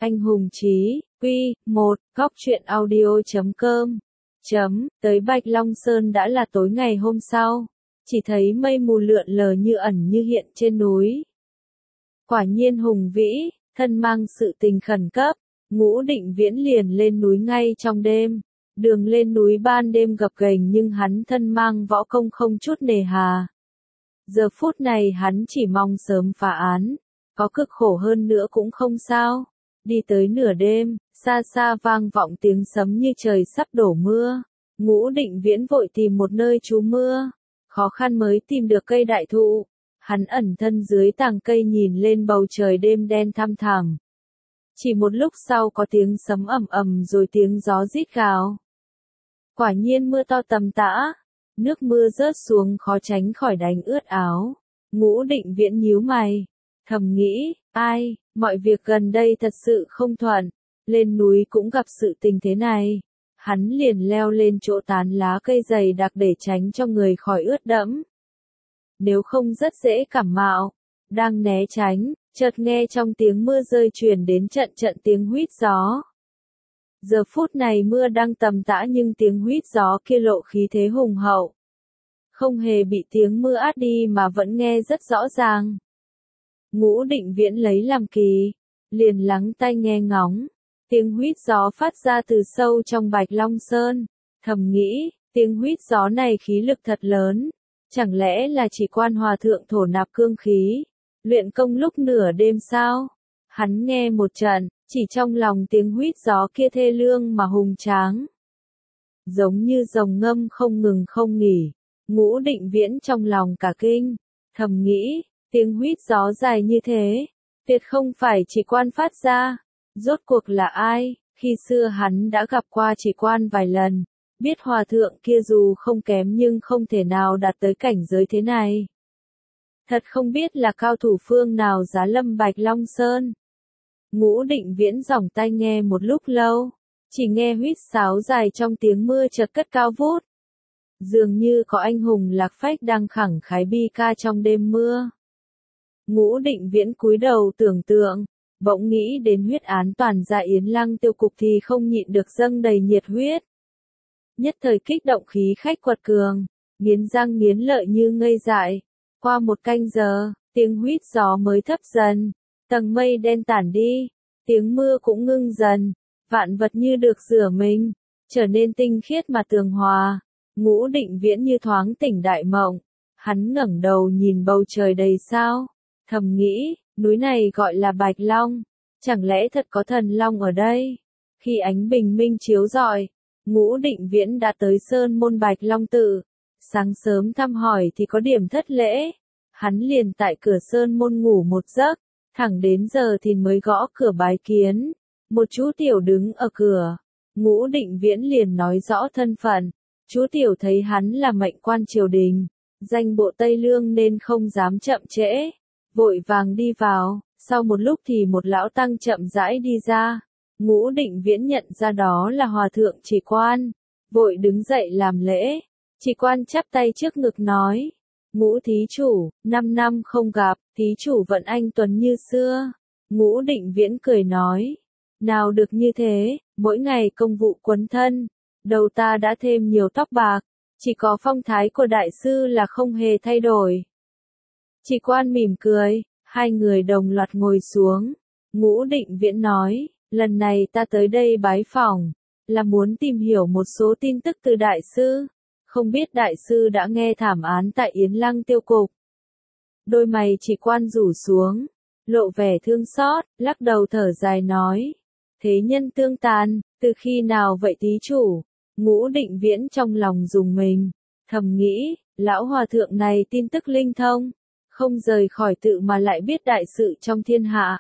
Anh hùng chí, Quy, 1, góc truyện audio.com. Tới Bạch Long Sơn đã là tối ngày hôm sau. Chỉ thấy mây mù lượn lờ như ẩn như hiện trên núi. Quả nhiên hùng vĩ, thân mang sự tình khẩn cấp. Ngũ Định Viễn liền lên núi ngay trong đêm. Đường lên núi ban đêm gập ghềnh nhưng hắn thân mang võ công không chút nề hà. Giờ phút này hắn chỉ mong sớm phá án. Có cực khổ hơn nữa cũng không sao. Đi tới nửa đêm, xa xa vang vọng tiếng sấm như trời sắp đổ mưa. Ngũ Định Viễn vội tìm một nơi trú mưa. Khó khăn mới tìm được cây đại thụ. Hắn ẩn thân dưới tàng cây nhìn lên bầu trời đêm đen thăm thẳm. Chỉ một lúc sau có tiếng sấm ầm ầm rồi tiếng gió rít gào. Quả nhiên mưa to tầm tã. Nước mưa rớt xuống khó tránh khỏi đánh ướt áo. Ngũ Định Viễn nhíu mày. Thầm nghĩ, ai, mọi việc gần đây thật sự không thuận. Lên núi cũng gặp sự tình thế này. Hắn liền leo lên chỗ tán lá cây dày đặc để tránh cho người khỏi ướt đẫm. Nếu không rất dễ cảm mạo. Đang né tránh, chợt nghe trong tiếng mưa rơi truyền đến trận trận tiếng huýt gió. Giờ phút này mưa đang tầm tã nhưng tiếng huýt gió kia lộ khí thế hùng hậu. Không hề bị tiếng mưa át đi mà vẫn nghe rất rõ ràng. Ngũ Định Viễn lấy làm kỳ, liền lắng tai nghe ngóng. Tiếng huýt gió phát ra từ sâu trong Bạch Long Sơn. Thầm nghĩ, tiếng huýt gió này khí lực thật lớn. Chẳng lẽ là chỉ Quan hòa thượng thổ nạp cương khí, luyện công lúc nửa đêm sao? Hắn nghe một trận, chỉ trong lòng tiếng huýt gió kia thê lương mà hùng tráng. Giống như rồng ngâm không ngừng không nghỉ. Ngũ Định Viễn trong lòng cả kinh. Thầm nghĩ, tiếng huýt gió dài như thế, tuyệt không phải chỉ Quan phát ra. Rốt cuộc là ai? Khi xưa hắn đã gặp qua chỉ Quan vài lần. Biết hòa thượng kia dù không kém nhưng không thể nào đạt tới cảnh giới thế này. Thật không biết là cao thủ phương nào giá lâm Bạch Long Sơn. Ngũ Định Viễn dòng tai nghe một lúc lâu. Chỉ nghe huýt sáo dài trong tiếng mưa chợt cất cao vút. Dường như có anh hùng lạc phách đang khẳng khái bi ca trong đêm mưa. Ngũ Định Viễn cúi đầu tưởng tượng. Bỗng nghĩ đến huyết án toàn gia Yến Lăng tiêu cục thì không nhịn được dâng đầy nhiệt huyết. Nhất thời kích động khí khách quật cường, nghiến răng nghiến lợi như ngây dại. Qua một canh giờ, tiếng huýt gió mới thấp dần, tầng mây đen tản đi, tiếng mưa cũng ngưng dần, vạn vật như được rửa mình, trở nên tinh khiết mà tường hòa. Ngũ Định Viễn như thoáng tỉnh đại mộng, hắn ngẩng đầu nhìn bầu trời đầy sao, thầm nghĩ, núi này gọi là Bạch Long, chẳng lẽ thật có thần long ở đây? Khi ánh bình minh chiếu rọi, Ngũ Định Viễn đã tới sơn môn Bạch Long tự. Sáng sớm thăm hỏi thì có điểm thất lễ. Hắn liền tại cửa sơn môn ngủ một giấc, thẳng đến giờ thì mới gõ cửa bái kiến. Một chú tiểu đứng ở cửa. Ngũ Định Viễn liền nói rõ thân phận. Chú tiểu thấy hắn là mệnh quan triều đình, danh bộ Tây Lương nên không dám chậm trễ. Vội vàng đi vào, sau một lúc thì một lão tăng chậm rãi đi ra. Ngũ Định Viễn nhận ra đó là hòa thượng Chỉ Quan, vội đứng dậy làm lễ. Chỉ Quan chắp tay trước ngực nói, Ngũ thí chủ, 5 năm không gặp, thí chủ vẫn anh tuấn như xưa. Ngũ Định Viễn cười nói, nào được như thế, mỗi ngày công vụ quấn thân, đầu ta đã thêm nhiều tóc bạc, chỉ có phong thái của đại sư là không hề thay đổi. Chỉ Quan mỉm cười, hai người đồng loạt ngồi xuống. Ngũ Định Viễn nói, lần này ta tới đây bái phỏng, là muốn tìm hiểu một số tin tức từ đại sư. Không biết đại sư đã nghe thảm án tại Yến Lăng tiêu cục. Đôi mày Chỉ Quan rủ xuống, lộ vẻ thương xót, lắc đầu thở dài nói. Thế nhân tương tàn, từ khi nào vậy thí chủ? Ngũ Định Viễn trong lòng rùng mình, thầm nghĩ, lão hòa thượng này tin tức linh thông, không rời khỏi tự mà lại biết đại sự trong thiên hạ.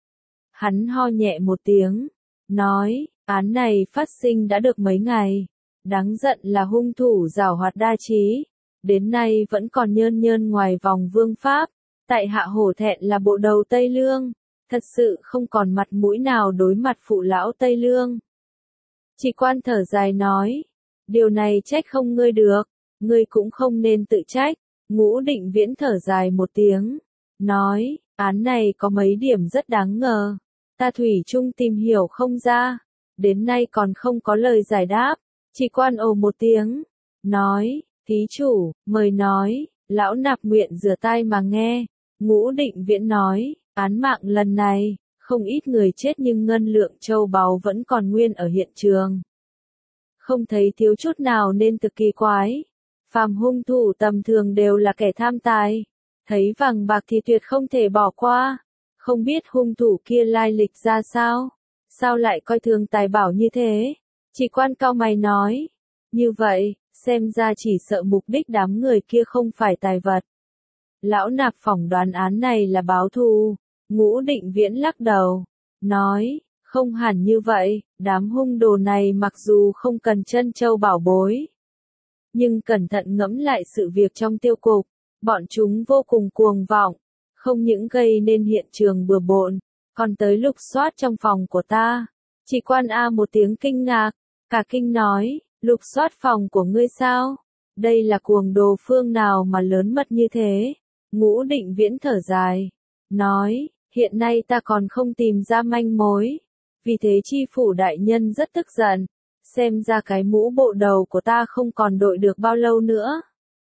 Hắn ho nhẹ một tiếng, nói, án này phát sinh đã được mấy ngày, đáng giận là hung thủ giảo hoạt đa trí, đến nay vẫn còn nhơn nhơn ngoài vòng vương pháp, tại hạ hổ thẹn là bộ đầu Tây Lương, thật sự không còn mặt mũi nào đối mặt phụ lão Tây Lương. Chỉ Quan thở dài nói, điều này trách không ngươi được, ngươi cũng không nên tự trách. Ngũ Định Viễn thở dài một tiếng, nói, án này có mấy điểm rất đáng ngờ. ta thủy chung tìm hiểu không ra, đến nay còn không có lời giải đáp. Chỉ quan ồ một tiếng, nói, thí chủ, mời nói, lão nạp nguyện rửa tai mà nghe. Ngũ Định Viễn nói, án mạng lần này, không ít người chết nhưng ngân lượng châu báu vẫn còn nguyên ở hiện trường. Không thấy thiếu chút nào nên thực kỳ quái. Phàm hung thủ tầm thường đều là kẻ tham tài, thấy vàng bạc thì tuyệt không thể bỏ qua. Không biết hung thủ kia lai lịch ra sao? Sao lại coi thường tài bảo như thế? Chỉ quan cau mày nói, như vậy, xem ra chỉ sợ mục đích đám người kia không phải tài vật. Lão nạp phỏng đoán án này là báo thù. Ngũ Định Viễn lắc đầu, nói, không hẳn như vậy, đám hung đồ này mặc dù không cần trân châu bảo bối, nhưng cẩn thận ngẫm lại sự việc trong tiêu cục, bọn chúng vô cùng cuồng vọng, không những gây nên hiện trường bừa bộn, còn tới lục soát trong phòng của ta. Chỉ quan A một tiếng kinh ngạc, cả kinh nói, lục soát phòng của ngươi sao? Đây là cuồng đồ phương nào mà lớn mật như thế? Ngũ Định Viễn thở dài, nói, hiện nay ta còn không tìm ra manh mối, vì thế chi phủ đại nhân rất tức giận, xem ra cái mũ bộ đầu của ta không còn đội được bao lâu nữa.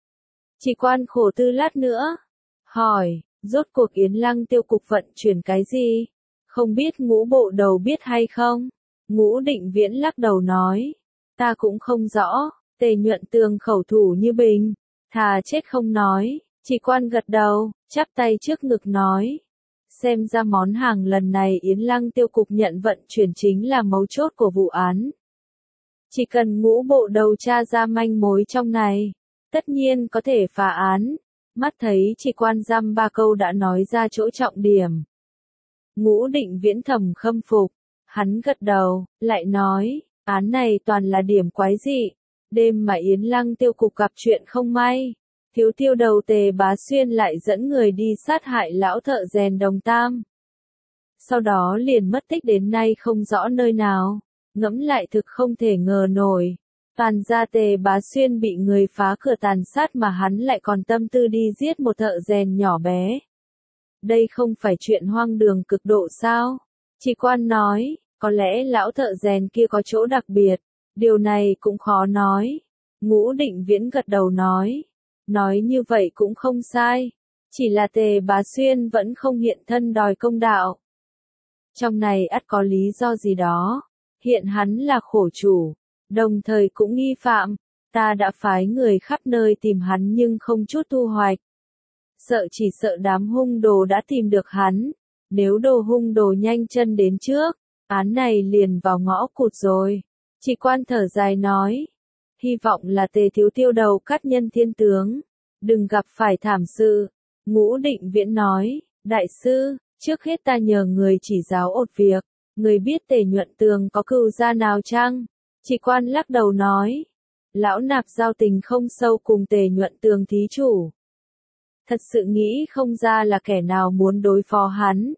Chỉ quan khổ tư lát nữa, hỏi, rốt cuộc Yến Lăng tiêu cục vận chuyển cái gì? Không biết ngũ bộ đầu biết hay không? Ngũ Định Viễn lắc đầu nói, ta cũng không rõ. Tề Nhuận Tường khẩu thủ như bình, thà chết không nói. Chỉ quan gật đầu, chắp tay trước ngực nói, xem ra món hàng lần này Yến Lăng tiêu cục nhận vận chuyển chính là mấu chốt của vụ án. Chỉ cần ngũ bộ đầu tra ra manh mối trong này, tất nhiên có thể phá án. Mắt thấy chỉ quan dăm ba câu đã nói ra chỗ trọng điểm. Ngũ Định Viễn thầm khâm phục, hắn gật đầu, lại nói, án này toàn là điểm quái dị. Đêm mà Yến Lăng tiêu cục gặp chuyện không may, thiếu tiêu đầu Tề Bá Xuyên lại dẫn người đi sát hại lão thợ rèn Đồng Tam. Sau đó liền mất tích đến nay không rõ nơi nào, ngẫm lại thực không thể ngờ nổi. Toàn ra Tề Bá Xuyên bị người phá cửa tàn sát mà hắn lại còn tâm tư đi giết một thợ rèn nhỏ bé. Đây không phải chuyện hoang đường cực độ sao? Chỉ quan nói, có lẽ lão thợ rèn kia có chỗ đặc biệt, điều này cũng khó nói. Ngũ Định Viễn gật đầu nói như vậy cũng không sai, chỉ là Tề Bá Xuyên vẫn không hiện thân đòi công đạo. Trong này ắt có lý do gì đó, hiện hắn là khổ chủ, đồng thời cũng nghi phạm, ta đã phái người khắp nơi tìm hắn nhưng không chút thu hoạch. Chỉ sợ đám hung đồ đã tìm được hắn, nếu đồ hung đồ nhanh chân đến trước, án này liền vào ngõ cụt rồi. Chỉ quan thở dài nói, hy vọng là Tề thiếu tiêu đầu cắt nhân thiên tướng, đừng gặp phải thảm sự. Ngũ Định Viễn nói, đại sư, trước hết ta nhờ người chỉ giáo ột việc, người biết Tề Nhuận Tường có cừu gia nào chăng? Chỉ quan lắc đầu nói, lão nạp giao tình không sâu cùng Tề Nhuận Tường thí chủ. Thật sự nghĩ không ra là kẻ nào muốn đối phó hắn.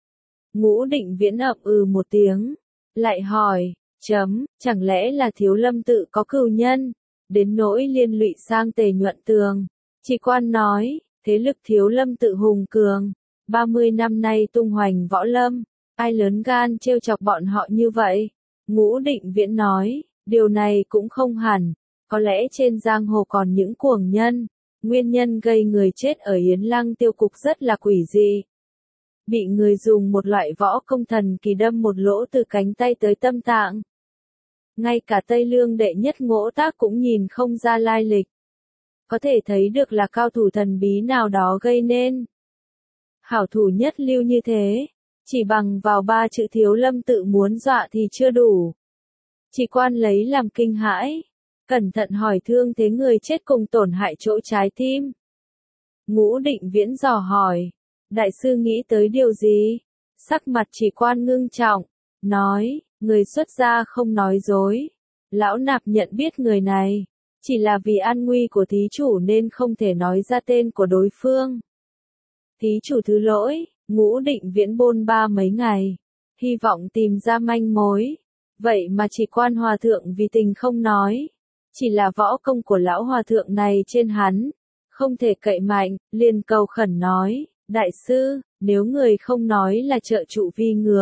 Ngũ Định Viễn ậm một tiếng, lại hỏi, chẳng lẽ là Thiếu Lâm tự có cừu nhân, đến nỗi liên lụy sang Tề Nhuận Tường? Chỉ quan nói, thế lực Thiếu Lâm tự hùng cường, 30 năm nay tung hoành võ lâm, ai lớn gan trêu chọc bọn họ như vậy? Ngũ Định Viễn nói, điều này cũng không hẳn, có lẽ trên giang hồ còn những cuồng nhân, nguyên nhân gây người chết ở Yến Lăng tiêu cục rất là quỷ dị. Bị người dùng một loại võ công thần kỳ đâm một lỗ từ cánh tay tới tâm tạng. Ngay cả Tây Lương đệ nhất Ngỗ Tác cũng nhìn không ra lai lịch. Có thể thấy được là cao thủ thần bí nào đó gây nên. Hảo thủ nhất lưu như thế, chỉ bằng vào 3 chữ Thiếu Lâm tự muốn dọa thì chưa đủ. Chỉ quan lấy làm kinh hãi, cẩn thận hỏi thương thế người chết cùng tổn hại chỗ trái tim. Ngũ Định Viễn dò hỏi, đại sư nghĩ tới điều gì? Sắc mặt Chỉ quan ngưng trọng, nói, người xuất gia không nói dối. Lão nạp nhận biết người này, chỉ là vì an nguy của thí chủ nên không thể nói ra tên của đối phương. Thí chủ thứ lỗi, Ngũ Định Viễn bôn ba mấy ngày, hy vọng tìm ra manh mối. Vậy mà Chỉ quan hòa thượng vì tình không nói, chỉ là võ công của lão hòa thượng này trên hắn, không thể cậy mạnh, liền cầu khẩn nói, đại sư, nếu người không nói là trợ trụ vi ngược,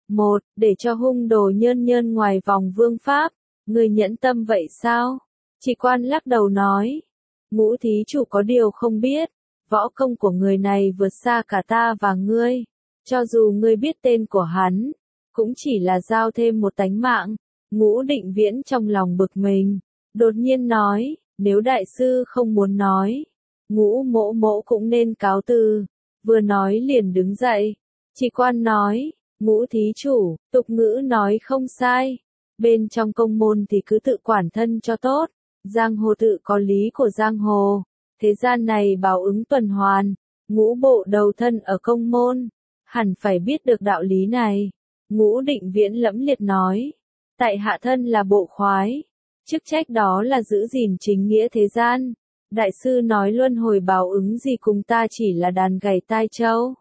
Một, để cho hung đồ nhơn nhơn ngoài vòng vương pháp, người nhẫn tâm vậy sao? Chỉ quan lắc đầu nói, Ngũ thí chủ có điều không biết, võ công của người này vượt xa cả ta và ngươi, cho dù ngươi biết tên của hắn, cũng chỉ là giao thêm một tánh mạng. Ngũ Định Viễn trong lòng bực mình, đột nhiên nói, nếu đại sư không muốn nói, Ngũ mỗ mỗ cũng nên cáo từ. Vừa nói liền đứng dậy, Chỉ quan nói, Ngũ thí chủ, tục ngữ nói không sai, bên trong công môn thì cứ tự quản thân cho tốt, giang hồ tự có lý của giang hồ, thế gian này báo ứng tuần hoàn, Ngũ bộ đầu thân ở công môn, hẳn phải biết được đạo lý này. Ngũ Định Viễn lẫm liệt nói, tại hạ thân là bộ khoái, chức trách đó là giữ gìn chính nghĩa thế gian. Đại sư nói luân hồi báo ứng gì cùng ta chỉ là đàn gảy tai trâu.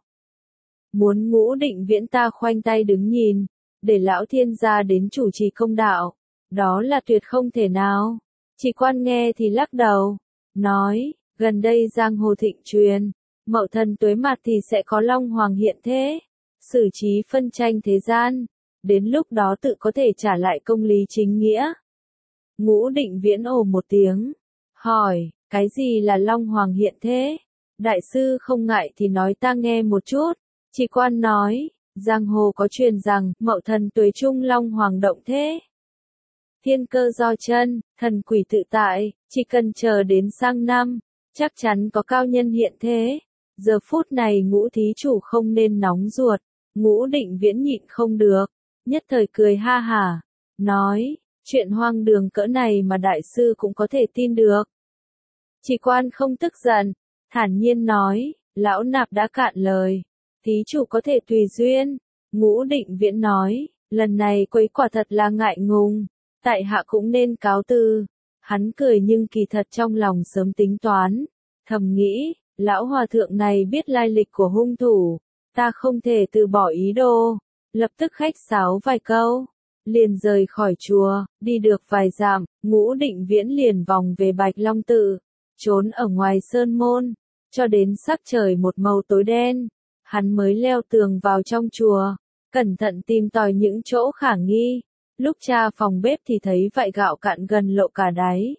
Muốn Ngũ Định Viễn ta khoanh tay đứng nhìn, để lão thiên gia đến chủ trì công đạo, đó là tuyệt không thể nào. Chỉ quan nghe thì lắc đầu, nói, gần đây giang hồ thịnh truyền, Mậu Thân Tuế Mạt thì sẽ có Long Hoàng hiện thế, xử trí phân tranh thế gian, đến lúc đó tự có thể trả lại công lý chính nghĩa. Ngũ Định Viễn ồ một tiếng, hỏi, cái gì là Long Hoàng hiện thế? Đại sư không ngại thì nói ta nghe một chút. Chỉ quan nói, giang hồ có truyền rằng, Mậu Thân Tuế Trung Long Hoàng động thế. Thiên cơ do chân, thần quỷ tự tại, chỉ cần chờ đến sang năm, chắc chắn có cao nhân hiện thế. Giờ phút này Ngũ thí chủ không nên nóng ruột. Ngũ Định Viễn nhịn không được, nhất thời cười ha hả, nói, chuyện hoang đường cỡ này mà đại sư cũng có thể tin được. Chỉ quan không tức giận, thản nhiên nói, lão nạp đã cạn lời, thí chủ có thể tùy duyên. Ngũ Định Viễn nói, lần này quấy quả thật là ngại ngùng, tại hạ cũng nên cáo từ. Hắn cười nhưng kỳ thật trong lòng sớm tính toán, thầm nghĩ, lão hòa thượng này biết lai lịch của hung thủ, ta không thể từ bỏ ý đồ. Lập tức khách sáo vài câu, liền rời khỏi chùa, đi được vài dặm, Ngũ Định Viễn liền vòng về Bạch Long Tự, trốn ở ngoài sơn môn, cho đến sắc trời một màu tối đen, hắn mới leo tường vào trong chùa, cẩn thận tìm tòi những chỗ khả nghi. Lúc tra phòng bếp thì thấy vại gạo cạn gần lộ cả đáy.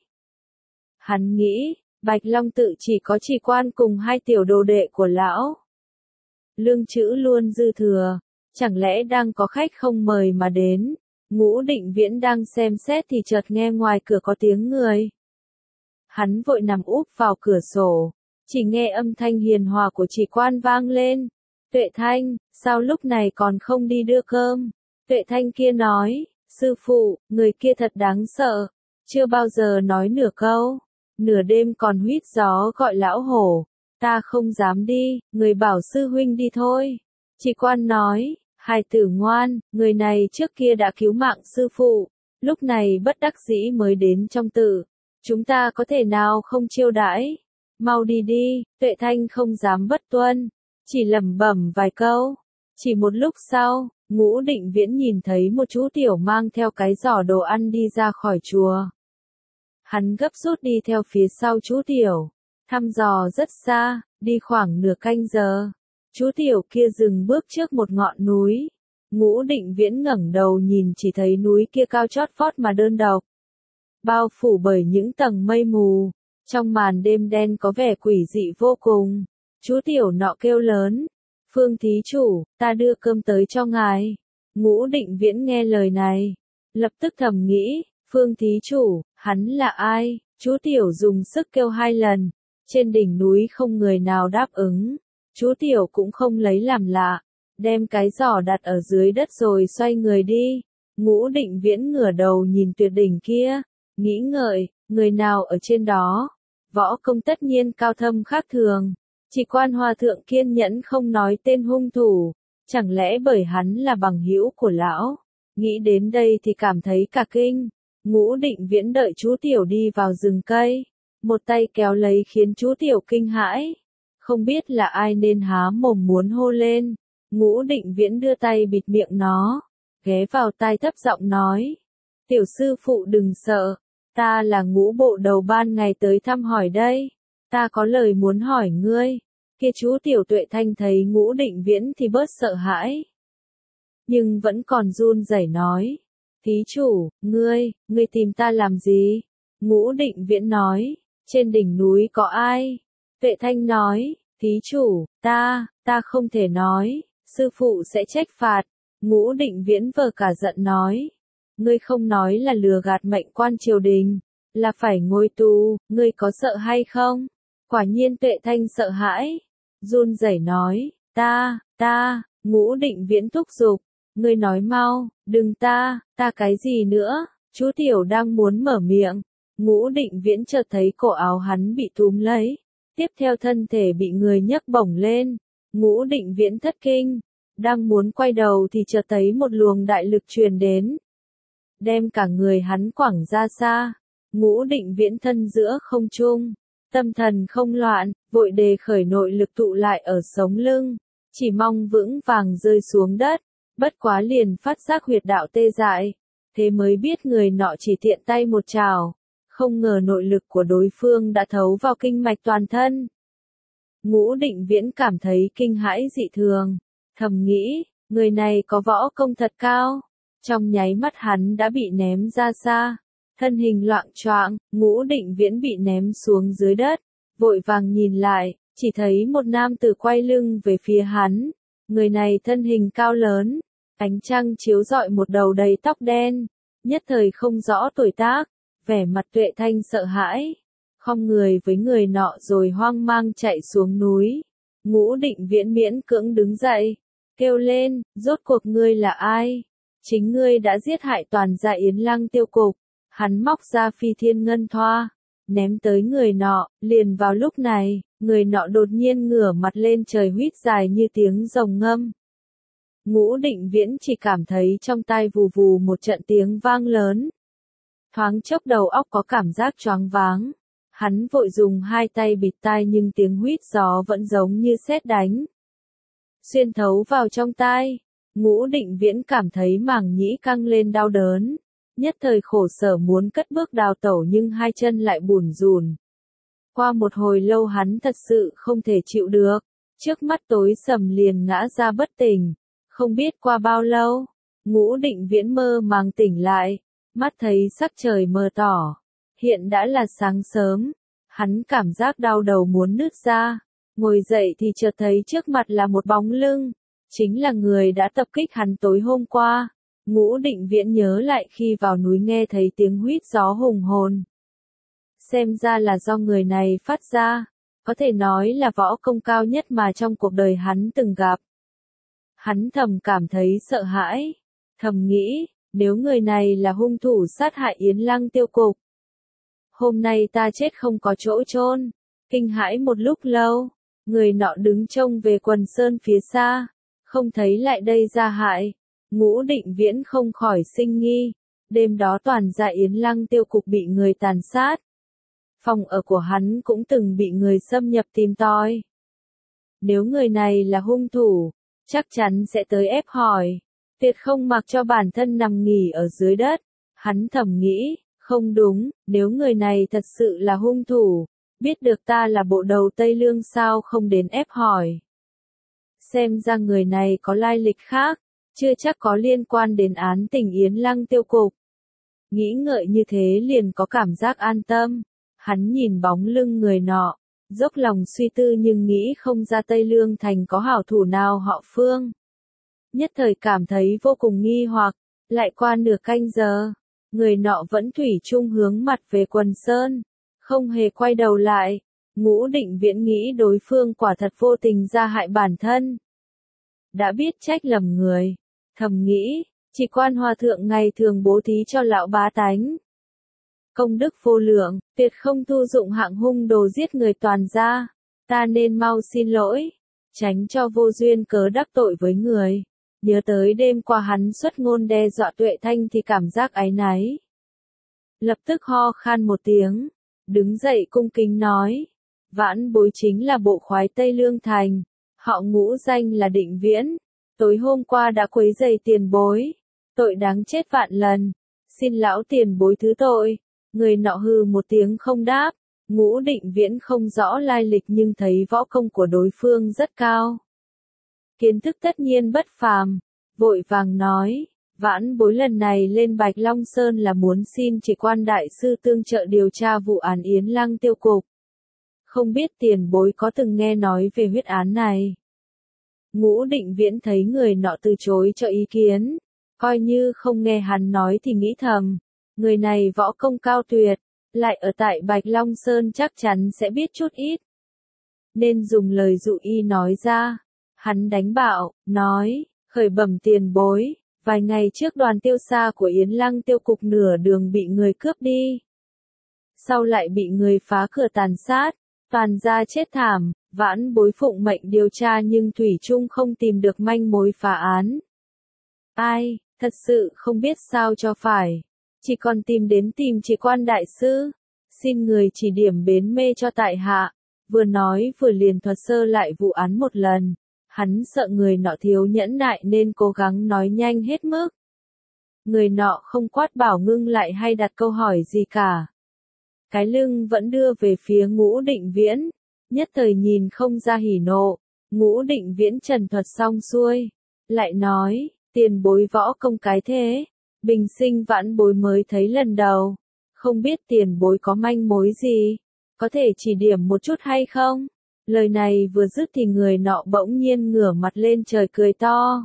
Hắn nghĩ, Bạch Long Tự chỉ có Chỉ quan cùng hai tiểu đồ đệ của lão. Lương trữ luôn dư thừa, chẳng lẽ đang có khách không mời mà đến. Ngũ Định Viễn đang xem xét thì chợt nghe ngoài cửa có tiếng người. Hắn vội nằm úp vào cửa sổ, chỉ nghe âm thanh hiền hòa của Chỉ quan vang lên. Tuệ Thanh, sao lúc này còn không đi đưa cơm? Tuệ Thanh kia nói, sư phụ, người kia thật đáng sợ, chưa bao giờ nói nửa câu, nửa đêm còn huýt gió gọi lão hổ, ta không dám đi, người bảo sư huynh đi thôi. Chỉ quan nói, hài tử ngoan, người này trước kia đã cứu mạng sư phụ, lúc này bất đắc dĩ mới đến trong tự, chúng ta có thể nào không chiêu đãi, mau đi đi. Tuệ Thanh không dám bất tuân, chỉ lẩm bẩm vài câu. Chỉ một lúc sau, Ngũ Định Viễn nhìn thấy một chú tiểu mang theo cái giỏ đồ ăn đi ra khỏi chùa. Hắn gấp rút đi theo phía sau chú tiểu, thăm dò rất xa, đi khoảng nửa canh giờ. Chú tiểu kia dừng bước trước một ngọn núi. Ngũ Định Viễn ngẩng đầu nhìn chỉ thấy núi kia cao chót vót mà đơn độc, bao phủ bởi những tầng mây mù, trong màn đêm đen có vẻ quỷ dị vô cùng. Chú tiểu nọ kêu lớn, Phương thí chủ, ta đưa cơm tới cho ngài. Ngũ Định Viễn nghe lời này, lập tức thầm nghĩ, Phương thí chủ, hắn là ai? Chú tiểu dùng sức kêu hai lần, trên đỉnh núi không người nào đáp ứng. Chú tiểu cũng không lấy làm lạ, đem cái giỏ đặt ở dưới đất rồi xoay người đi. Ngũ Định Viễn ngửa đầu nhìn tuyệt đỉnh kia, nghĩ ngợi, người nào ở trên đó? Võ công tất nhiên cao thâm khác thường. Chỉ quan hòa thượng kiên nhẫn không nói tên hung thủ, chẳng lẽ bởi hắn là bằng hữu của lão? Nghĩ đến đây thì cảm thấy cả kinh. Ngũ Định Viễn đợi chú tiểu đi vào rừng cây, một tay kéo lấy khiến chú tiểu kinh hãi, không biết là ai nên há mồm muốn hô lên. Ngũ Định Viễn đưa tay bịt miệng nó, ghé vào tai thấp giọng nói, tiểu sư phụ đừng sợ, ta là Ngũ bộ đầu ban ngày tới thăm hỏi đây. Ta có lời muốn hỏi ngươi. Kia chú tiểu Tuệ Thanh thấy Ngũ Định Viễn thì bớt sợ hãi. nhưng vẫn còn run rẩy nói. Thí chủ, ngươi tìm ta làm gì? Ngũ Định Viễn nói, trên đỉnh núi có ai? Tuệ Thanh nói, thí chủ, ta không thể nói, sư phụ sẽ trách phạt. Ngũ Định Viễn vờ cả giận nói, ngươi không nói là lừa gạt mệnh quan triều đình, là phải ngồi tù, ngươi có sợ hay không? Quả nhiên Tuệ Thanh sợ hãi, run rẩy nói, ta, Ngũ Định Viễn thúc giục, ngươi nói mau, đừng ta cái gì nữa? Chú Tiểu đang muốn mở miệng, Ngũ Định Viễn chợt thấy cổ áo hắn bị túm lấy, tiếp theo thân thể bị người nhấc bổng lên. Ngũ Định Viễn thất kinh, đang muốn quay đầu thì chợt thấy một luồng đại lực truyền đến, đem cả người hắn quẳng ra xa. Ngũ Định Viễn thân giữa không trung, tâm thần không loạn, vội đề khởi nội lực tụ lại ở sống lưng, chỉ mong vững vàng rơi xuống đất, bất quá liền phát giác huyệt đạo tê dại, thế mới biết người nọ chỉ tiện tay một trảo, không ngờ nội lực của đối phương đã thấu vào kinh mạch toàn thân. Ngũ Định Viễn cảm thấy kinh hãi dị thường, thầm nghĩ, người này có võ công thật cao. Trong nháy mắt hắn đã bị ném ra xa, thân hình loạng choạng, Ngũ Định Viễn bị ném xuống dưới đất, vội vàng nhìn lại, chỉ thấy một nam tử quay lưng về phía hắn, người này thân hình cao lớn, ánh trăng chiếu rọi một đầu đầy tóc đen, nhất thời không rõ tuổi tác, vẻ mặt Tuệ Thanh sợ hãi, khom người với người nọ rồi hoang mang chạy xuống núi. Ngũ Định Viễn miễn cưỡng đứng dậy, kêu lên, rốt cuộc ngươi là ai? Chính ngươi đã giết hại toàn gia Yến Lăng tiêu cục. Hắn móc ra phi thiên ngân thoa, ném tới người nọ, liền vào lúc này, người nọ đột nhiên ngửa mặt lên trời huýt dài như tiếng rồng ngâm. Ngũ Định Viễn chỉ cảm thấy trong tai vù vù một trận tiếng vang lớn. Thoáng chốc đầu óc có cảm giác choáng váng. Hắn vội dùng hai tay bịt tai nhưng tiếng huýt gió vẫn giống như sét đánh, xuyên thấu vào trong tai. Ngũ Định Viễn cảm thấy màng nhĩ căng lên đau đớn, nhất thời khổ sở muốn cất bước đào tẩu nhưng hai chân lại bủn rủn. Qua một hồi lâu hắn thật sự không thể chịu được, trước mắt tối sầm liền ngã ra bất tỉnh. Không biết qua bao lâu, Ngũ Định Viễn mơ màng tỉnh lại, mắt thấy sắc trời mờ tỏ, hiện đã là sáng sớm, hắn cảm giác đau đầu muốn nứt ra, ngồi dậy thì chợt thấy trước mặt là một bóng lưng, chính là người đã tập kích hắn tối hôm qua. Ngũ Định Viễn nhớ lại khi vào núi nghe thấy tiếng huýt gió hùng hồn. Xem ra là do người này phát ra, có thể nói là võ công cao nhất mà trong cuộc đời hắn từng gặp. Hắn thầm cảm thấy sợ hãi, thầm nghĩ, nếu người này là hung thủ sát hại Yến Lăng tiêu cục, hôm nay ta chết không có chỗ chôn. Kinh hãi một lúc lâu, người nọ đứng trông về quần sơn phía xa, không thấy lại đây ra hại. Ngũ Định Viễn không khỏi sinh nghi, đêm đó toàn gia Yến Lăng tiêu cục bị người tàn sát. Phòng ở của hắn cũng từng bị người xâm nhập tìm tòi. Nếu người này là hung thủ, chắc chắn sẽ tới ép hỏi, tuyệt không mặc cho bản thân nằm nghỉ ở dưới đất. Hắn thầm nghĩ, không đúng, nếu người này thật sự là hung thủ, biết được ta là bộ đầu Tây Lương sao không đến ép hỏi. Xem ra người này có lai lịch khác, chưa chắc có liên quan đến án tình Yến Lăng tiêu cục. Nghĩ ngợi như thế liền có cảm giác an tâm, hắn nhìn bóng lưng người nọ, dốc lòng suy tư nhưng nghĩ không ra Tây Lương thành có hảo thủ nào họ Phương. Nhất thời cảm thấy vô cùng nghi hoặc, lại qua nửa canh giờ, người nọ vẫn thủy chung hướng mặt về quần sơn, không hề quay đầu lại. Ngũ Định Viễn nghĩ đối phương quả thật vô tình ra hại bản thân, đã biết trách lầm người, thầm nghĩ, chỉ Quan hòa thượng ngày thường bố thí cho lão bá tánh, công đức vô lượng, tuyệt không thu dụng hạng hung đồ giết người toàn gia, ta nên mau xin lỗi, tránh cho vô duyên cớ đắc tội với người. Nhớ tới đêm qua hắn xuất ngôn đe dọa Tuệ Thanh thì cảm giác áy náy. Lập tức ho khan một tiếng, đứng dậy cung kính nói, vãn bối chính là bộ khoái Tây Lương thành, họ Ngũ danh là Định Viễn, tối hôm qua đã quấy rầy tiền bối, tội đáng chết vạn lần, xin lão tiền bối thứ tội. Người nọ hừ một tiếng không đáp. Ngũ Định Viễn không rõ lai lịch nhưng thấy võ công của đối phương rất cao, kiến thức tất nhiên bất phàm, vội vàng nói, vãn bối lần này lên Bạch Long Sơn là muốn xin chỉ quan đại sư tương trợ điều tra vụ án Yến Lăng tiêu cục. Không biết tiền bối có từng nghe nói về huyết án này. Ngũ Định Viễn thấy người nọ từ chối cho ý kiến, coi như không nghe hắn nói thì nghĩ thầm, người này võ công cao tuyệt, lại ở tại Bạch Long Sơn chắc chắn sẽ biết chút ít. Nên dùng lời dụ y nói ra, hắn đánh bạo, nói, khởi bẩm tiền bối, vài ngày trước đoàn tiêu xa của Yến Lăng tiêu cục nửa đường bị người cướp đi. Sau lại bị người phá cửa tàn sát, toàn gia chết thảm, vãn bối phụng mệnh điều tra nhưng thủy chung không tìm được manh mối phá án. Ai, thật sự không biết sao cho phải. Chỉ còn tìm chỉ quan đại sư. Xin người chỉ điểm bến mê cho tại hạ. Vừa nói vừa liền thuật sơ lại vụ án một lần. Hắn sợ người nọ thiếu nhẫn nại nên cố gắng nói nhanh hết mức. Người nọ không quát bảo ngưng lại hay đặt câu hỏi gì cả. Cái lưng vẫn đưa về phía Ngũ Định Viễn. Nhất thời nhìn không ra hỉ nộ. Ngũ Định Viễn trần thuật xong xuôi. Lại nói, tiền bối võ công cái thế. Bình sinh vãn bối mới thấy lần đầu. Không biết tiền bối có manh mối gì. Có thể chỉ điểm một chút hay không? Lời này vừa dứt thì người nọ bỗng nhiên ngửa mặt lên trời cười to.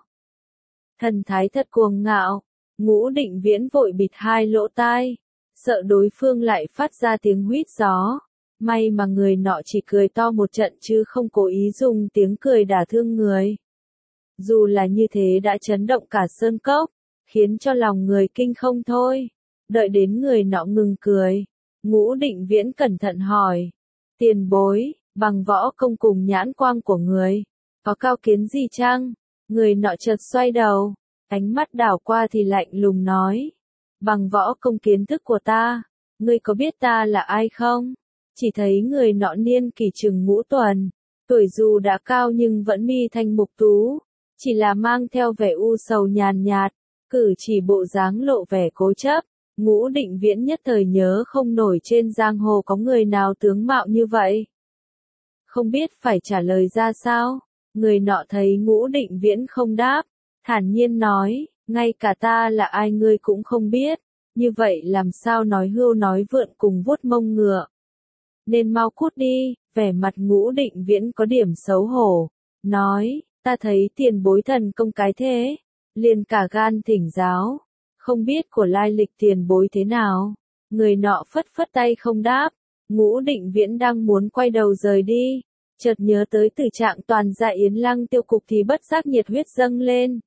Thần thái thật cuồng ngạo. Ngũ Định Viễn vội bịt hai lỗ tai. Sợ đối phương lại phát ra tiếng huýt gió. May mà người nọ chỉ cười to một trận chứ không cố ý dùng tiếng cười đả thương người. Dù là như thế đã chấn động cả sơn cốc, khiến cho lòng người kinh không thôi. Đợi đến người nọ ngừng cười, Ngũ Định Viễn cẩn thận hỏi. Tiền bối, bằng võ công cùng nhãn quang của người, có cao kiến gì chăng? Người nọ chợt xoay đầu, ánh mắt đảo qua thì lạnh lùng nói. Bằng võ công kiến thức của ta, ngươi có biết ta là ai không? Chỉ thấy người nọ niên kỷ chừng ngũ tuần, tuổi dù đã cao nhưng vẫn mi thanh mục tú, chỉ là mang theo vẻ u sầu nhàn nhạt, cử chỉ bộ dáng lộ vẻ cố chấp. Ngũ Định Viễn nhất thời nhớ không nổi trên giang hồ có người nào tướng mạo như vậy. Không biết phải trả lời ra sao, người nọ thấy Ngũ Định Viễn không đáp, thản nhiên nói, ngay cả ta là ai ngươi cũng không biết, như vậy làm sao nói hưu nói vượn cùng vuốt mông ngựa. Nên mau cút đi, vẻ mặt Ngũ Định Viễn có điểm xấu hổ, nói, ta thấy tiền bối thần công cái thế, liền cả gan thỉnh giáo, không biết của lai lịch tiền bối thế nào. Người nọ phất phất tay không đáp, Ngũ Định Viễn đang muốn quay đầu rời đi, chợt nhớ tới từ trạng toàn gia Yến Lăng tiêu cục thì bất giác nhiệt huyết dâng lên.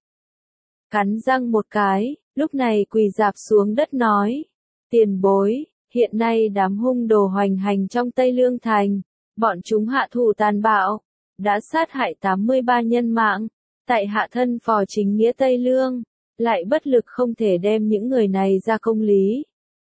Cắn răng một cái, lúc này quỳ rạp xuống đất nói, tiền bối, hiện nay đám hung đồ hoành hành trong Tây Lương Thành, bọn chúng hạ thủ tàn bạo, đã sát hại 83 nhân mạng, tại hạ thân phò chính nghĩa Tây Lương, lại bất lực không thể đem những người này ra công lý.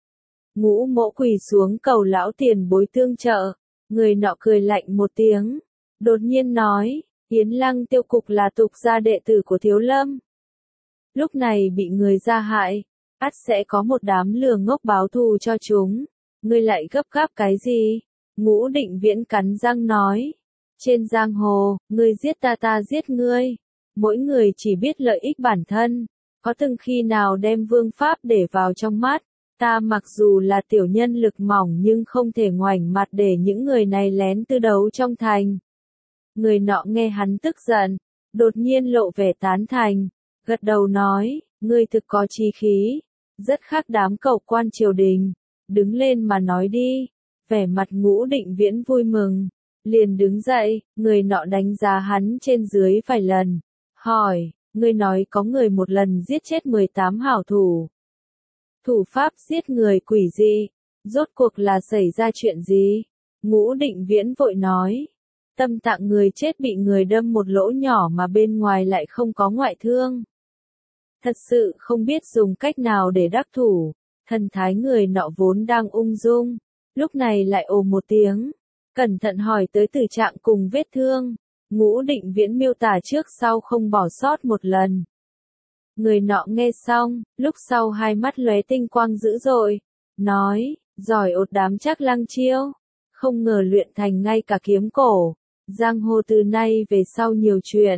Ngũ Mỗ quỳ xuống cầu lão tiền bối tương trợ, người nọ cười lạnh một tiếng, đột nhiên nói, Yến Lăng tiêu cục là tục gia đệ tử của Thiếu Lâm. Lúc này bị người gia hại, ắt sẽ có một đám lừa ngốc báo thù cho chúng, ngươi lại gấp gáp cái gì? Ngũ Định Viễn cắn răng nói, trên giang hồ, ngươi giết ta ta giết ngươi, mỗi người chỉ biết lợi ích bản thân, có từng khi nào đem vương pháp để vào trong mắt, ta mặc dù là tiểu nhân lực mỏng nhưng không thể ngoảnh mặt để những người này lén tư đấu trong thành. Người nọ nghe hắn tức giận, đột nhiên lộ vẻ tán thành, gật đầu nói, ngươi thực có chí khí, rất khác đám cẩu quan triều đình, đứng lên mà nói đi. Vẻ mặt Ngũ Định Viễn vui mừng, liền đứng dậy, người nọ đánh giá hắn trên dưới vài lần, hỏi, ngươi nói có người một lần giết chết 18 hảo thủ. Thủ pháp giết người quỷ dị, rốt cuộc là xảy ra chuyện gì? Ngũ Định Viễn vội nói, tâm tạng người chết bị người đâm một lỗ nhỏ mà bên ngoài lại không có ngoại thương. Thật sự không biết dùng cách nào để đắc thủ, thần thái người nọ vốn đang ung dung, lúc này lại ồ một tiếng, cẩn thận hỏi tới từ trạng cùng vết thương. Ngũ Định Viễn miêu tả trước sau không bỏ sót một lần. Người nọ nghe xong, lúc sau hai mắt lóe tinh quang dữ dội, nói, giỏi ột đám Trác Lăng chiêu, không ngờ luyện thành ngay cả kiếm cổ, giang hồ từ nay về sau nhiều chuyện,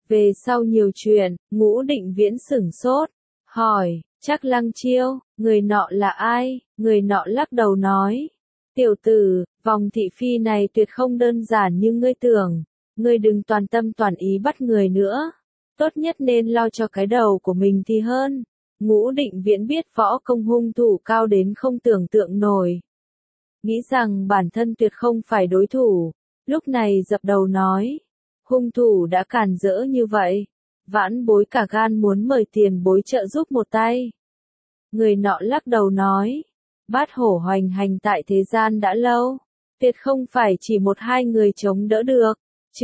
Về sau nhiều chuyện, Ngũ Định Viễn sửng sốt, hỏi, Trác Lăng Chiêu, người nọ là ai? Người nọ lắc đầu nói, tiểu tử, vòng thị phi này tuyệt không đơn giản như ngươi tưởng, ngươi đừng toàn tâm toàn ý bắt người nữa, tốt nhất nên lo cho cái đầu của mình thì hơn. Ngũ Định Viễn biết võ công hung thủ cao đến không tưởng tượng nổi, nghĩ rằng bản thân tuyệt không phải đối thủ, lúc này dập đầu nói, hung thủ đã càn rỡ như vậy, vãn bối cả gan muốn mời tiền bối trợ giúp một tay. Người nọ lắc đầu nói, bát hổ hoành hành tại thế gian đã lâu, tuyệt không phải chỉ một hai người chống đỡ được,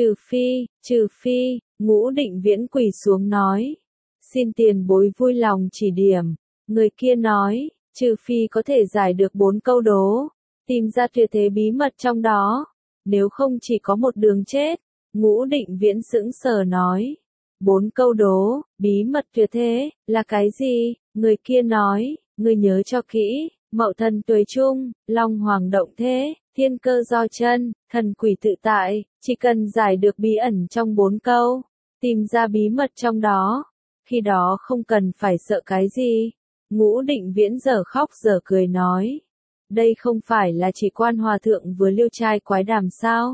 trừ phi, Ngũ Định Viễn quỳ xuống nói, xin tiền bối vui lòng chỉ điểm. Người kia nói, trừ phi có thể giải được 4 câu đố, tìm ra tuyệt thế bí mật trong đó, nếu không chỉ có một đường chết. Ngũ Định Viễn sững sờ nói, 4 câu đố, bí mật tuyệt thế, là cái gì? Người kia nói, ngươi nhớ cho kỹ, Mậu Thân Tuế Trung, Long Hoàng Động Thế, Thiên Cơ Do Chân, Thần Quỷ Tự Tại, chỉ cần giải được bí ẩn trong 4 câu, tìm ra bí mật trong đó, khi đó không cần phải sợ cái gì. Ngũ Định Viễn giờ khóc giờ cười nói, đây không phải là chỉ Quan Hòa Thượng vừa liêu trai quái đàm sao?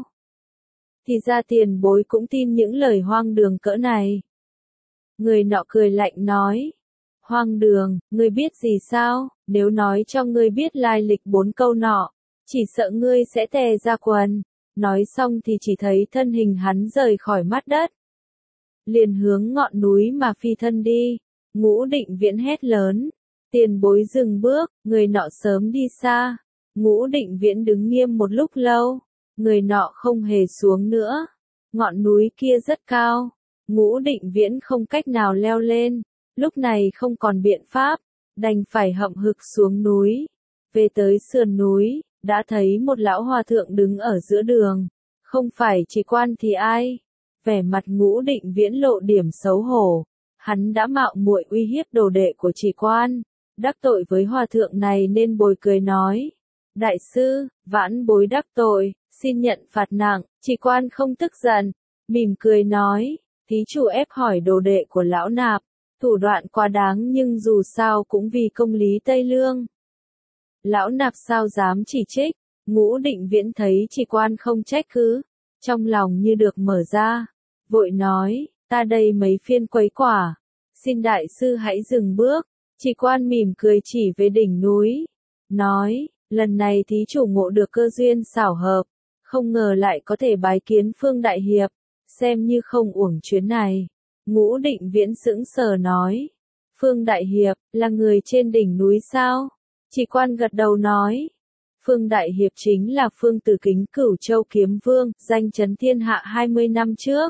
Thì ra tiền bối cũng tin những lời hoang đường cỡ này. Người nọ cười lạnh nói, hoang đường, ngươi biết gì sao? Nếu nói cho ngươi biết lai lịch 4 câu nọ, chỉ sợ ngươi sẽ tè ra quần. Nói xong thì chỉ thấy thân hình hắn rời khỏi mắt đất, liền hướng ngọn núi mà phi thân đi. Ngũ Định Viễn hét lớn, tiền bối dừng bước, người nọ sớm đi xa. Ngũ Định Viễn đứng nghiêm một lúc lâu, người nọ không hề xuống nữa. Ngọn núi kia rất cao, Ngũ Định Viễn không cách nào leo lên, lúc này không còn biện pháp, đành phải hậm hực xuống núi. Về tới sườn núi, đã thấy một lão hòa thượng đứng ở giữa đường, không phải chỉ Quan thì ai? Vẻ mặt Ngũ Định Viễn lộ điểm xấu hổ, hắn đã mạo muội uy hiếp đồ đệ của Chỉ Quan, đắc tội với hòa thượng này nên bồi cười nói, đại sư, vãn bối đắc tội, xin nhận phạt nặng. Chỉ Quan không tức giận, mỉm cười nói, thí chủ ép hỏi đồ đệ của lão nạp, thủ đoạn quá đáng nhưng dù sao cũng vì công lý Tây Lương. Lão nạp sao dám chỉ trích? Ngũ Định Viễn thấy Chỉ Quan không trách cứ, trong lòng như được mở ra, vội nói, ta đây mấy phiên quấy quả, xin đại sư hãy dừng bước. Chỉ Quan mỉm cười chỉ về đỉnh núi, nói, lần này thí chủ ngộ được cơ duyên xảo hợp, không ngờ lại có thể bái kiến Phương Đại Hiệp, xem như không uổng chuyến này. Ngũ Định Viễn sững sờ nói, Phương Đại Hiệp, là người trên đỉnh núi sao? Chỉ Quan gật đầu nói, Phương Đại Hiệp chính là Phương Tử Kính Cửu Châu Kiếm Vương, danh chấn thiên hạ 20 năm trước.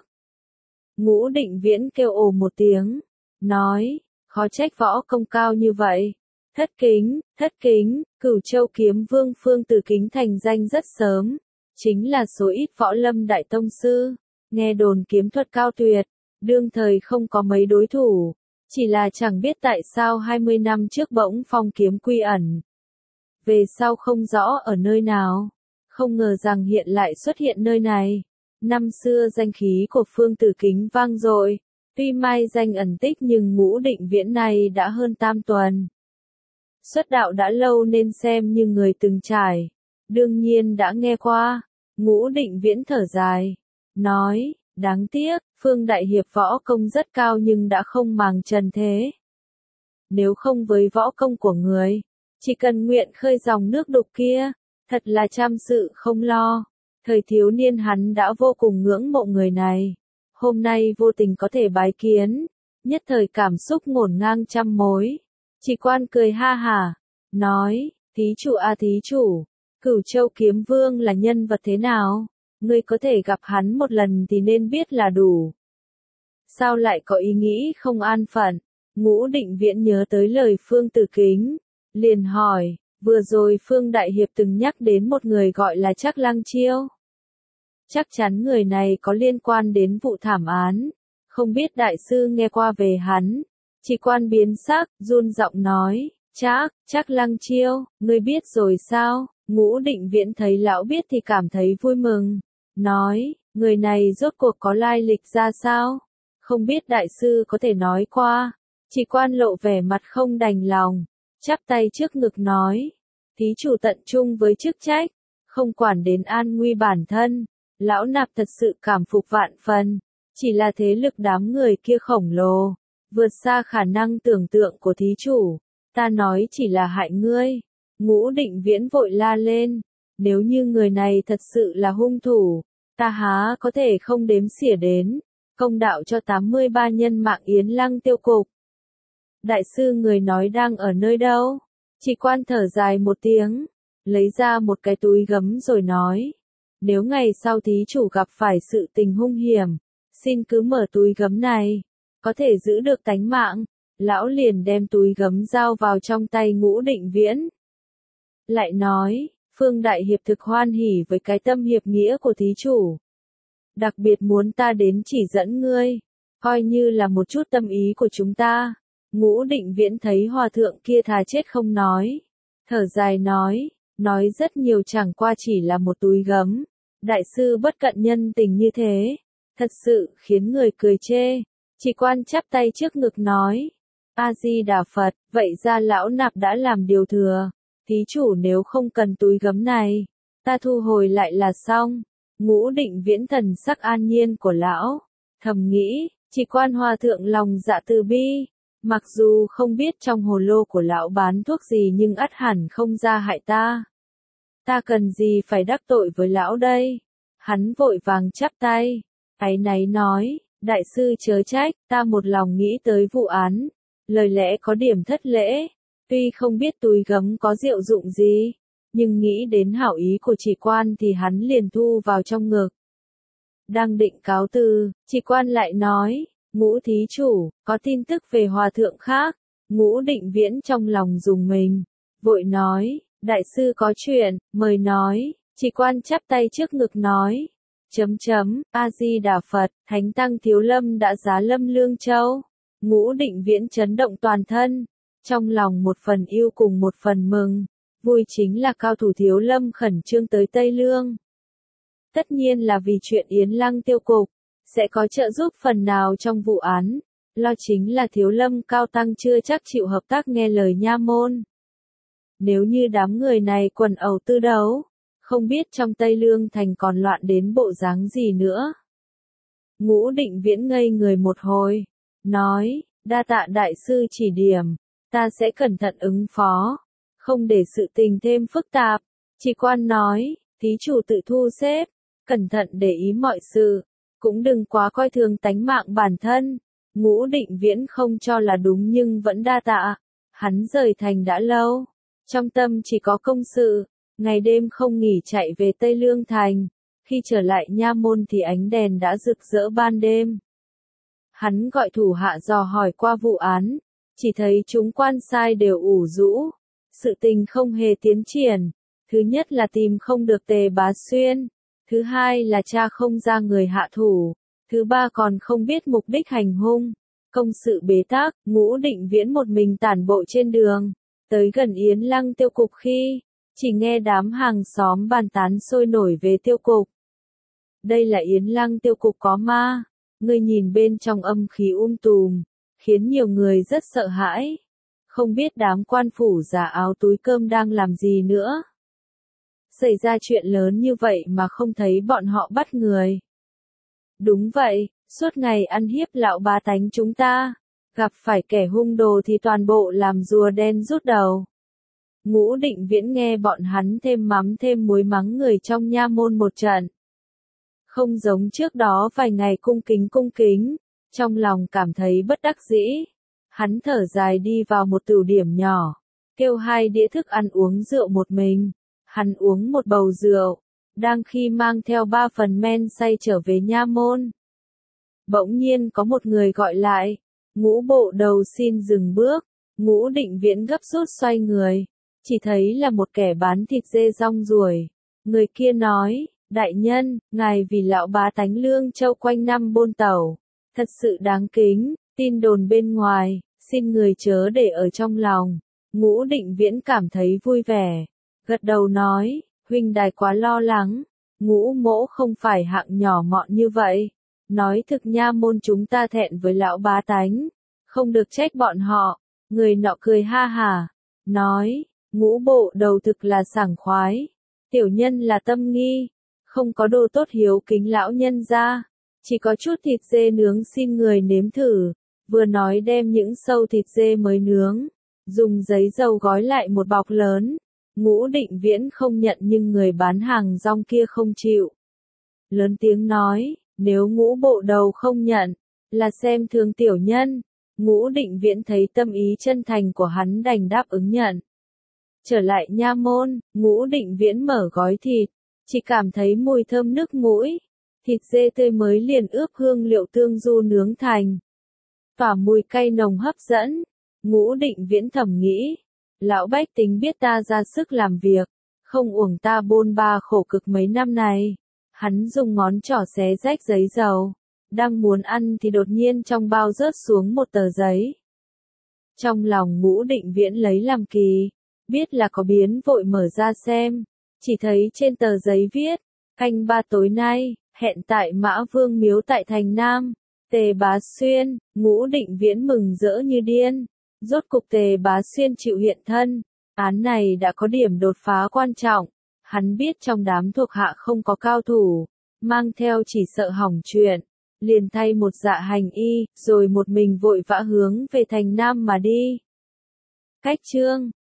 Ngũ Định Viễn kêu ồ một tiếng, nói, khó trách võ công cao như vậy. Thất kính, Cửu Châu Kiếm Vương Phương Tử Kính thành danh rất sớm, chính là số ít võ lâm đại tông sư, nghe đồn kiếm thuật cao tuyệt, đương thời không có mấy đối thủ, chỉ là chẳng biết tại sao 20 năm trước bỗng phong kiếm quy ẩn. Về sau không rõ ở nơi nào, không ngờ rằng hiện lại xuất hiện nơi này. Năm xưa danh khí của Phương Tử Kính vang dội, tuy mai danh ẩn tích nhưng Ngũ Định Viễn này đã hơn tam tuần. Xuất đạo đã lâu nên xem như người từng trải, đương nhiên đã nghe qua. Ngũ Định Viễn thở dài, nói, đáng tiếc, Phương Đại Hiệp võ công rất cao nhưng đã không màng trần thế. Nếu không với võ công của người, chỉ cần nguyện khơi dòng nước đục kia, thật là trăm sự không lo. Thời thiếu niên hắn đã vô cùng ngưỡng mộ người này, hôm nay vô tình có thể bái kiến, nhất thời cảm xúc ngổn ngang trăm mối. Chỉ Quan cười ha hả, nói, thí chủ a thí chủ, Cửu Châu Kiếm Vương là nhân vật thế nào? Ngươi có thể gặp hắn một lần thì nên biết là đủ. Sao lại có ý nghĩ không an phận? Ngũ Định Viễn nhớ tới lời Phương Tử Kính, liền hỏi, vừa rồi Phương Đại Hiệp từng nhắc đến một người gọi là Trác Lăng Chiêu. Chắc chắn người này có liên quan đến vụ thảm án, không biết đại sư nghe qua về hắn. Chỉ Quan biến sắc, run giọng nói, Trác Lăng Chiêu, ngươi biết rồi sao? Ngũ Định Viễn thấy lão biết thì cảm thấy vui mừng, nói, người này rốt cuộc có lai lịch ra sao? Không biết đại sư có thể nói qua. Chỉ quan lộ vẻ mặt không đành lòng, chắp tay trước ngực nói. Thí chủ tận trung với chức trách, không quản đến an nguy bản thân. Lão nạp thật sự cảm phục vạn phần, chỉ là thế lực đám người kia khổng lồ, vượt xa khả năng tưởng tượng của thí chủ. Ta nói chỉ là hại ngươi. Ngũ Định Viễn vội la lên. Nếu như người này thật sự là hung thủ, ta há có thể không đếm xỉa đến, công đạo cho 83 nhân mạng Yến Lăng tiêu cục. Đại sư người nói đang ở nơi đâu? Chỉ quan thở dài một tiếng, lấy ra một cái túi gấm rồi nói. Nếu ngày sau thí chủ gặp phải sự tình hung hiểm, xin cứ mở túi gấm này, có thể giữ được tánh mạng. Lão liền đem túi gấm giao vào trong tay Ngũ Định Viễn. Lại nói, Phương Đại Hiệp thực hoan hỉ với cái tâm hiệp nghĩa của thí chủ. Đặc biệt muốn ta đến chỉ dẫn ngươi, coi như là một chút tâm ý của chúng ta. Ngũ Định Viễn thấy hòa thượng kia thà chết không nói. Thở dài nói rất nhiều chẳng qua chỉ là một túi gấm. Đại sư bất cận nhân tình như thế, thật sự khiến người cười chê. Chỉ quan chắp tay trước ngực nói. A-di-đà Phật, vậy ra lão nạp đã làm điều thừa. Thí chủ nếu không cần túi gấm này, ta thu hồi lại là xong. Ngũ Định Viễn thần sắc an nhiên của lão, thầm nghĩ, chỉ quan hòa thượng lòng dạ từ bi. Mặc dù không biết trong hồ lô của lão bán thuốc gì nhưng ắt hẳn không ra hại ta. Ta cần gì phải đắc tội với lão đây? Hắn vội vàng chắp tay, áy náy nói, đại sư chớ trách, ta một lòng nghĩ tới vụ án. Lời lẽ có điểm thất lễ, tuy không biết túi gấm có diệu dụng gì, nhưng nghĩ đến hảo ý của chỉ quan thì hắn liền thu vào trong ngực. Đang định cáo từ, chỉ quan lại nói, Ngũ thí chủ, có tin tức về hòa thượng khác. Ngũ Định Viễn trong lòng rùng mình, vội nói, đại sư có chuyện, mời nói. Chỉ quan chắp tay trước ngực nói, A-di-đà Phật, Thánh Tăng Thiếu Lâm đã giá lâm Lương Châu. Ngũ Định Viễn chấn động toàn thân, trong lòng một phần yêu cùng một phần mừng. Vui chính là cao thủ Thiếu Lâm khẩn trương tới Tây Lương. Tất nhiên là vì chuyện Yến Lăng tiêu cục, sẽ có trợ giúp phần nào trong vụ án. Lo chính là Thiếu Lâm cao tăng chưa chắc chịu hợp tác nghe lời nha môn. Nếu như đám người này quần ẩu tư đấu, không biết trong Tây Lương thành còn loạn đến bộ dáng gì nữa. Ngũ Định Viễn ngây người một hồi, nói, đa tạ đại sư chỉ điểm, ta sẽ cẩn thận ứng phó, không để sự tình thêm phức tạp. Chỉ quan nói, thí chủ tự thu xếp, cẩn thận để ý mọi sự, cũng đừng quá coi thường tánh mạng bản thân. Ngũ Định Viễn không cho là đúng nhưng vẫn đa tạ. Hắn rời thành đã lâu, trong tâm chỉ có công sự, ngày đêm không nghỉ chạy về Tây Lương thành. Khi trở lại nha môn thì ánh đèn đã rực rỡ ban đêm. Hắn gọi thủ hạ dò hỏi qua vụ án, chỉ thấy chúng quan sai đều ủ rũ, sự tình không hề tiến triển. Thứ nhất là tìm không được Tề Bá Xuyên, thứ hai là tra không ra người hạ thủ, thứ ba còn không biết mục đích hành hung. Công sự bế tắc, Ngũ Định Viễn một mình tản bộ trên đường, tới gần Yến Lăng tiêu cục khi, chỉ nghe đám hàng xóm bàn tán sôi nổi về tiêu cục. Đây là Yến Lăng tiêu cục có ma, ngươi nhìn bên trong âm khí tùm, khiến nhiều người rất sợ hãi. Không biết đám quan phủ giả áo túi cơm đang làm gì nữa. Xảy ra chuyện lớn như vậy mà không thấy bọn họ bắt người. Đúng vậy, suốt ngày ăn hiếp lão bá tánh chúng ta, gặp phải kẻ hung đồ thì toàn bộ làm rùa đen rút đầu. Ngũ Định Viễn nghe bọn hắn thêm mắm thêm muối mắng người trong nha môn một trận. Không giống trước đó vài ngày cung kính, trong lòng cảm thấy bất đắc dĩ. Hắn thở dài đi vào một tửu điểm nhỏ, kêu 2 đĩa thức ăn uống rượu một mình. Hắn uống một bầu rượu, đang khi mang theo 3 phần men say trở về nha môn. Bỗng nhiên có một người gọi lại, Ngũ bộ đầu xin dừng bước. Ngũ Định Viễn gấp rút xoay người, chỉ thấy là một kẻ bán thịt dê rong ruổi. Người kia nói, đại nhân, ngài vì lão bá tánh Lương Châu quanh năm bôn tẩu, thật sự đáng kính, tin đồn bên ngoài, xin người chớ để ở trong lòng. Ngũ Định Viễn cảm thấy vui vẻ, gật đầu nói, huynh đài quá lo lắng, Ngũ mỗ không phải hạng nhỏ mọn như vậy. nói thực nha môn chúng ta thẹn với lão bá tánh, không được trách bọn họ. Người nọ cười ha hả, nói, Ngũ bộ đầu thực là sảng khoái, tiểu nhân là tâm nghi, không có đồ tốt hiếu kính lão nhân ra, chỉ có chút thịt dê nướng xin người nếm thử. Vừa nói đem những sâu thịt dê mới nướng, dùng giấy dầu gói lại một bọc lớn. Ngũ Định Viễn không nhận nhưng người bán hàng rong kia không chịu. Lớn tiếng nói, nếu Ngũ bộ đầu không nhận, là xem thường tiểu nhân. Ngũ Định Viễn thấy tâm ý chân thành của hắn đành đáp ứng nhận. Trở lại nha môn, Ngũ Định Viễn mở gói thịt, chỉ cảm thấy mùi thơm nức mũi. Thịt dê tươi mới liền ướp hương liệu tương du nướng thành. Tỏa mùi cay nồng hấp dẫn. Ngũ Định Viễn thầm nghĩ, lão bách tính biết ta ra sức làm việc, không uổng ta bôn ba khổ cực mấy năm này. Hắn dùng ngón trỏ xé rách giấy dầu, đang muốn ăn thì đột nhiên trong bao rớt xuống một tờ giấy. Trong lòng Ngũ Định Viễn lấy làm kỳ, biết là có biến vội mở ra xem, chỉ thấy trên tờ giấy viết, canh 3 tối nay, hẹn tại Mã Vương miếu tại thành Nam. Tề Bá Xuyên. Ngũ Định Viễn mừng rỡ như điên, rốt cục Tề Bá Xuyên chịu hiện thân, án này đã có điểm đột phá quan trọng, hắn biết trong đám thuộc hạ không có cao thủ, mang theo chỉ sợ hỏng chuyện, liền thay một dạ hành y, rồi một mình vội vã hướng về thành Nam mà đi. Cách chương